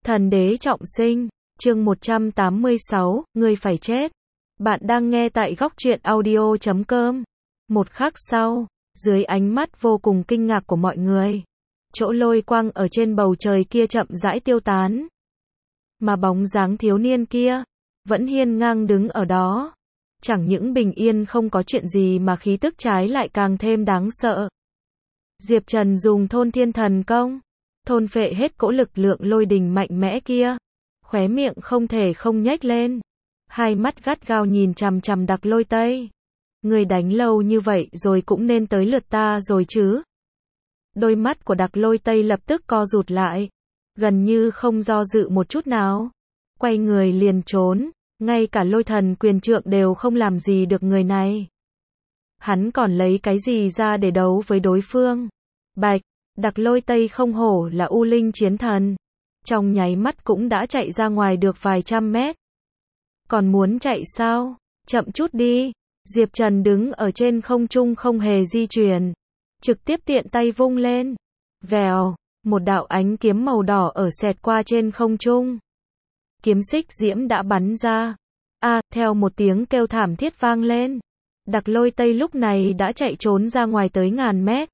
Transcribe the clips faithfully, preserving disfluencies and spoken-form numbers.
Thần đế trọng sinh, chương một trăm tám mươi sáu, ngươi phải chết. Bạn đang nghe tại góc truyện audio chấm com. Một khắc sau, dưới ánh mắt vô cùng kinh ngạc của mọi người, chỗ lôi quang ở trên bầu trời kia chậm rãi tiêu tán. Mà bóng dáng thiếu niên kia, vẫn hiên ngang đứng ở đó. Chẳng những bình yên không có chuyện gì mà khí tức trái lại càng thêm đáng sợ. Diệp Trần dùng thôn thiên thần công, thôn phệ hết cỗ lực lượng lôi đình mạnh mẽ kia. Khóe miệng không thể không nhếch lên. Hai mắt gắt gao nhìn chằm chằm Đặc Lôi Tây. Người đánh lâu như vậy rồi cũng nên tới lượt ta rồi chứ. Đôi mắt của Đặc Lôi Tây lập tức co rụt lại. Gần như không do dự một chút nào. Quay người liền trốn. Ngay cả lôi thần quyền trượng đều không làm gì được người này. Hắn còn lấy cái gì ra để đấu với đối phương. Bạch, Đặc Lôi Tây không hổ là U Linh chiến thần. Trong nháy mắt cũng đã chạy ra ngoài được vài trăm mét. Còn muốn chạy sao? Chậm chút đi. Diệp Trần đứng ở trên không trung không hề di chuyển. Trực tiếp tiện tay vung lên. Vèo, một đạo ánh kiếm màu đỏ ở xẹt qua trên không trung. Kiếm xích diễm đã bắn ra. A, à, theo một tiếng kêu thảm thiết vang lên. Đặc Lôi Tây lúc này đã chạy trốn ra ngoài tới ngàn mét.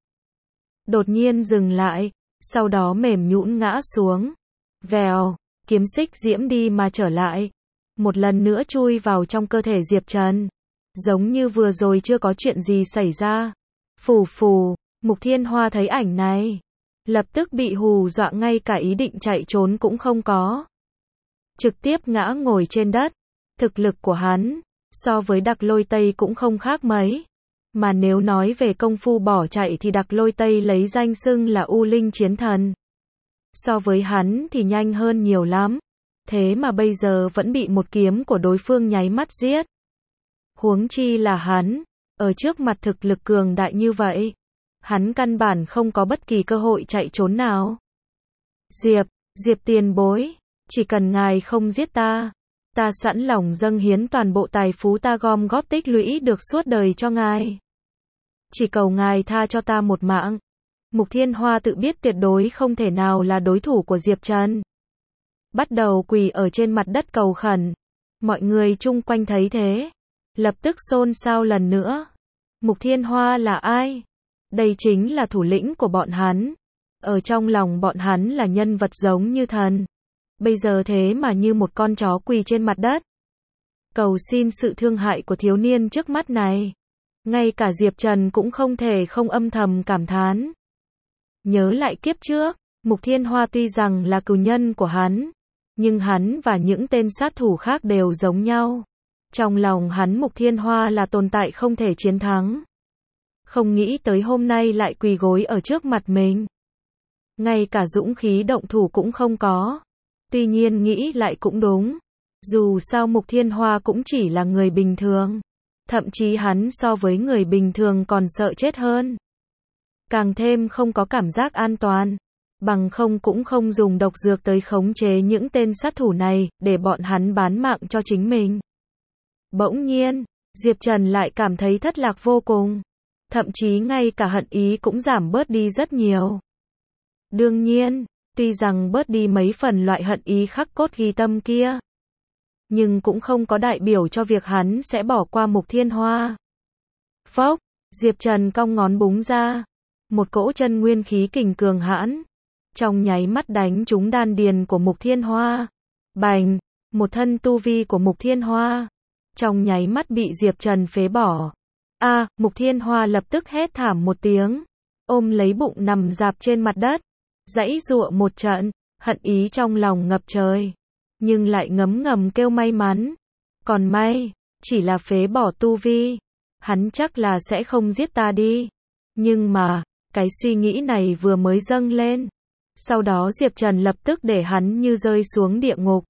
Đột nhiên dừng lại, sau đó mềm nhũn ngã xuống. Vèo, kiếm xích diễm đi mà trở lại. Một lần nữa chui vào trong cơ thể Diệp Trần. Giống như vừa rồi chưa có chuyện gì xảy ra. Phù phù, Mục Thiên Hoa thấy ảnh này. Lập tức bị hù dọa ngay cả ý định chạy trốn cũng không có. Trực tiếp ngã ngồi trên đất. Thực lực của hắn, so với Đặc Lôi Tây cũng không khác mấy. Mà nếu nói về công phu bỏ chạy thì Đặc Lôi Tây lấy danh xưng là U Linh chiến thần. So với hắn thì nhanh hơn nhiều lắm. Thế mà bây giờ vẫn bị một kiếm của đối phương nháy mắt giết. Huống chi là hắn, ở trước mặt thực lực cường đại như vậy, hắn căn bản không có bất kỳ cơ hội chạy trốn nào. Diệp, Diệp tiền bối, chỉ cần ngài không giết ta, ta sẵn lòng dâng hiến toàn bộ tài phú ta gom góp tích lũy được suốt đời cho ngài. Chỉ cầu ngài tha cho ta một mạng. Mục Thiên Hoa tự biết tuyệt đối không thể nào là đối thủ của Diệp Trần. Bắt đầu quỳ ở trên mặt đất cầu khẩn. Mọi người chung quanh thấy thế, lập tức xôn xao lần nữa. Mục Thiên Hoa là ai? Đây chính là thủ lĩnh của bọn hắn. Ở trong lòng bọn hắn là nhân vật giống như thần. Bây giờ thế mà như một con chó quỳ trên mặt đất. Cầu xin sự thương hại của thiếu niên trước mắt này. Ngay cả Diệp Trần cũng không thể không âm thầm cảm thán. Nhớ lại kiếp trước, Mục Thiên Hoa tuy rằng là cừu nhân của hắn, nhưng hắn và những tên sát thủ khác đều giống nhau. Trong lòng hắn Mục Thiên Hoa là tồn tại không thể chiến thắng. Không nghĩ tới hôm nay lại quỳ gối ở trước mặt mình. Ngay cả dũng khí động thủ cũng không có. Tuy nhiên nghĩ lại cũng đúng. Dù sao Mục Thiên Hoa cũng chỉ là người bình thường. Thậm chí hắn so với người bình thường còn sợ chết hơn. Càng thêm không có cảm giác an toàn. Bằng không cũng không dùng độc dược tới khống chế những tên sát thủ này, để bọn hắn bán mạng cho chính mình. Bỗng nhiên, Diệp Trần lại cảm thấy thất lạc vô cùng. Thậm chí ngay cả hận ý cũng giảm bớt đi rất nhiều. Đương nhiên, tuy rằng bớt đi mấy phần loại hận ý khắc cốt ghi tâm kia, nhưng cũng không có đại biểu cho việc hắn sẽ bỏ qua Mục Thiên Hoa. Phốc, Diệp Trần cong ngón búng ra. Một cỗ chân nguyên khí kình cường hãn. Trong nháy mắt đánh trúng đan điền của Mục Thiên Hoa. Bành, một thân tu vi của Mục Thiên Hoa. Trong nháy mắt bị Diệp Trần phế bỏ. A, à, Mục Thiên Hoa lập tức hét thảm một tiếng. Ôm lấy bụng nằm rạp trên mặt đất. Giãy giụa một trận, hận ý trong lòng ngập trời. Nhưng lại ngấm ngầm kêu may mắn. Còn may, chỉ là phế bỏ tu vi. Hắn chắc là sẽ không giết ta đi. Nhưng mà, cái suy nghĩ này vừa mới dâng lên. Sau đó Diệp Trần lập tức để hắn như rơi xuống địa ngục.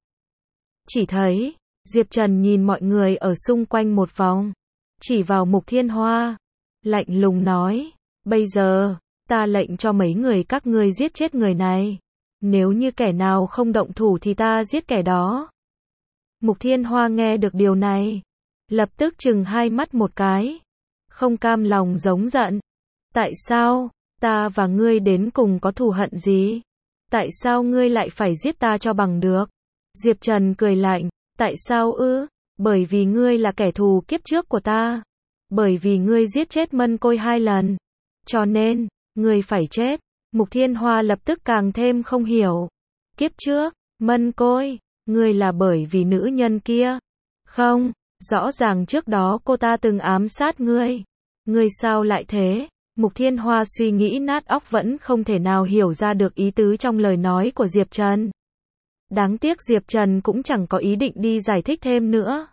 Chỉ thấy, Diệp Trần nhìn mọi người ở xung quanh một vòng. Chỉ vào Mục Thiên Hoa. Lạnh lùng nói, bây giờ, ta lệnh cho mấy người các ngươi giết chết người này. Nếu như kẻ nào không động thủ thì ta giết kẻ đó. Mục Thiên Hoa nghe được điều này. Lập tức trừng hai mắt một cái. Không cam lòng giống giận. Tại sao? Ta và ngươi đến cùng có thù hận gì? Tại sao ngươi lại phải giết ta cho bằng được? Diệp Trần cười lạnh, tại sao ư? Bởi vì ngươi là kẻ thù kiếp trước của ta. Bởi vì ngươi giết chết Mân Côi hai lần. Cho nên, ngươi phải chết. Mục Thiên Hoa lập tức càng thêm không hiểu. Kiếp trước, Mân Côi, ngươi là bởi vì nữ nhân kia. Không, rõ ràng trước đó cô ta từng ám sát ngươi. Ngươi sao lại thế? Mục Thiên Hoa suy nghĩ nát óc vẫn không thể nào hiểu ra được ý tứ trong lời nói của Diệp Trần. Đáng tiếc Diệp Trần cũng chẳng có ý định đi giải thích thêm nữa.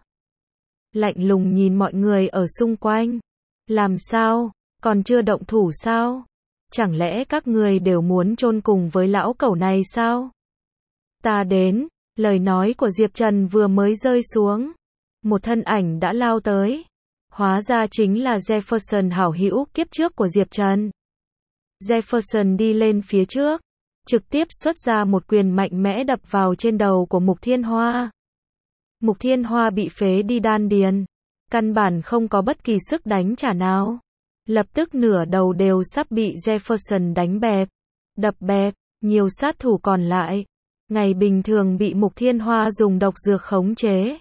Lạnh lùng nhìn mọi người ở xung quanh. Làm sao? Còn chưa động thủ sao? Chẳng lẽ các người đều muốn chôn cùng với lão cẩu này sao? Ta đến, lời nói của Diệp Trần vừa mới rơi xuống. Một thân ảnh đã lao tới. Hóa ra chính là Jefferson hảo hữu kiếp trước của Diệp Trần. Jefferson đi lên phía trước, trực tiếp xuất ra một quyền mạnh mẽ đập vào trên đầu của Mục Thiên Hoa. Mục Thiên Hoa bị phế đi đan điền, căn bản không có bất kỳ sức đánh trả nào. Lập tức nửa đầu đều sắp bị Jefferson đánh bẹp, đập bẹp, nhiều sát thủ còn lại. Ngày bình thường bị Mục Thiên Hoa dùng độc dược khống chế.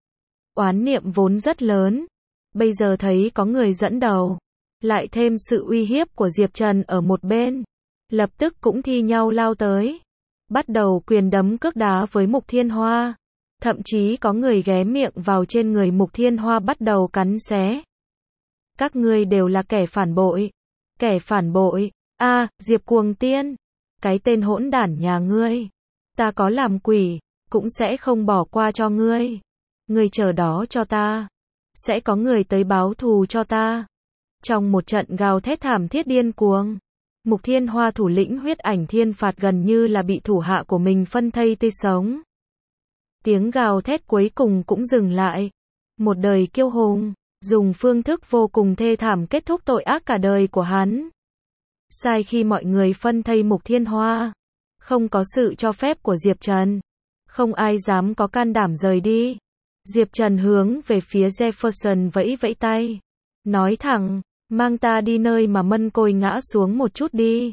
Oán niệm vốn rất lớn. Bây giờ thấy có người dẫn đầu, lại thêm sự uy hiếp của Diệp Trần ở một bên, lập tức cũng thi nhau lao tới, bắt đầu quyền đấm cước đá với Mục Thiên Hoa, thậm chí có người ghé miệng vào trên người Mục Thiên Hoa bắt đầu cắn xé. Các ngươi đều là kẻ phản bội, kẻ phản bội, a à, Diệp Cuồng Tiên, cái tên hỗn đản nhà ngươi, ta có làm quỷ, cũng sẽ không bỏ qua cho ngươi, ngươi chờ đó cho ta. Sẽ có người tới báo thù cho ta. Trong một trận gào thét thảm thiết điên cuồng, Mục Thiên Hoa thủ lĩnh huyết ảnh thiên phạt gần như là bị thủ hạ của mình phân thây tươi sống. Tiếng gào thét cuối cùng cũng dừng lại. Một đời kiêu hùng, dùng phương thức vô cùng thê thảm kết thúc tội ác cả đời của hắn. Sai khi mọi người phân thây Mục Thiên Hoa, không có sự cho phép của Diệp Trần, không ai dám có can đảm rời đi. Diệp Trần hướng về phía Jefferson vẫy vẫy tay, nói thẳng, mang ta đi nơi mà Mân Côi ngã xuống một chút đi.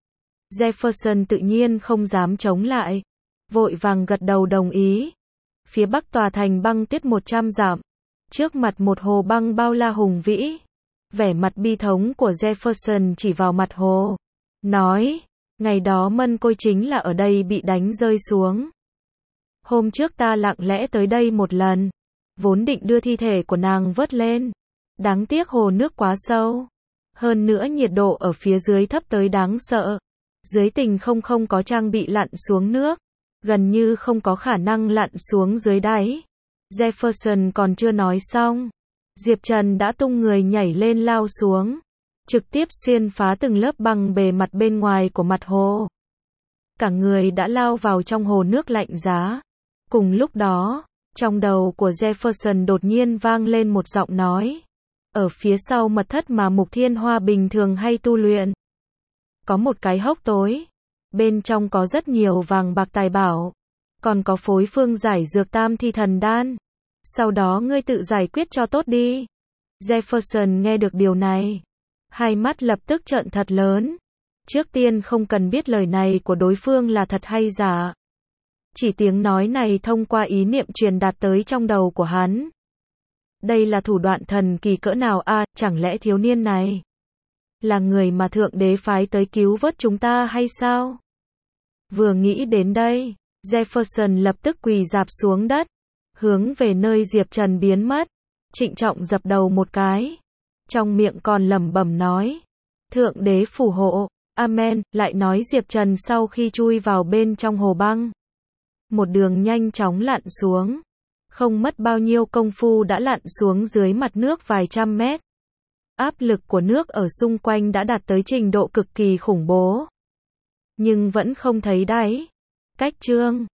Jefferson tự nhiên không dám chống lại, vội vàng gật đầu đồng ý. Phía bắc tòa thành băng tuyết một trăm dặm, trước mặt một hồ băng bao la hùng vĩ. Vẻ mặt bi thống của Jefferson chỉ vào mặt hồ, nói, ngày đó Mân Côi chính là ở đây bị đánh rơi xuống. Hôm trước ta lặng lẽ tới đây một lần, vốn định đưa thi thể của nàng vớt lên. Đáng tiếc hồ nước quá sâu. Hơn nữa nhiệt độ ở phía dưới thấp tới đáng sợ. Dưới tình không không có trang bị lặn xuống nước. Gần như không có khả năng lặn xuống dưới đáy. Jefferson còn chưa nói xong. Diệp Trần đã tung người nhảy lên lao xuống. Trực tiếp xuyên phá từng lớp băng bề mặt bên ngoài của mặt hồ. Cả người đã lao vào trong hồ nước lạnh giá. Cùng lúc đó, trong đầu của Jefferson đột nhiên vang lên một giọng nói. Ở phía sau mật thất mà Mục Thiên Hoa bình thường hay tu luyện, có một cái hốc tối. Bên trong có rất nhiều vàng bạc tài bảo. Còn có phối phương giải dược tam thi thần đan. Sau đó ngươi tự giải quyết cho tốt đi. Jefferson nghe được điều này, hai mắt lập tức trợn thật lớn. Trước tiên không cần biết lời này của đối phương là thật hay giả. Chỉ tiếng nói này thông qua ý niệm truyền đạt tới trong đầu của hắn. Đây là thủ đoạn thần kỳ cỡ nào a, à, chẳng lẽ thiếu niên này là người mà thượng đế phái tới cứu vớt chúng ta hay sao? Vừa nghĩ đến đây, Jefferson lập tức quỳ rạp xuống đất, hướng về nơi Diệp Trần biến mất, trịnh trọng dập đầu một cái. Trong miệng còn lẩm bẩm nói, thượng đế phù hộ, amen, lại nói Diệp Trần sau khi chui vào bên trong hồ băng. Một đường nhanh chóng lặn xuống. Không mất bao nhiêu công phu đã lặn xuống dưới mặt nước vài trăm mét. Áp lực của nước ở xung quanh đã đạt tới trình độ cực kỳ khủng bố. Nhưng vẫn không thấy đáy. Cách chương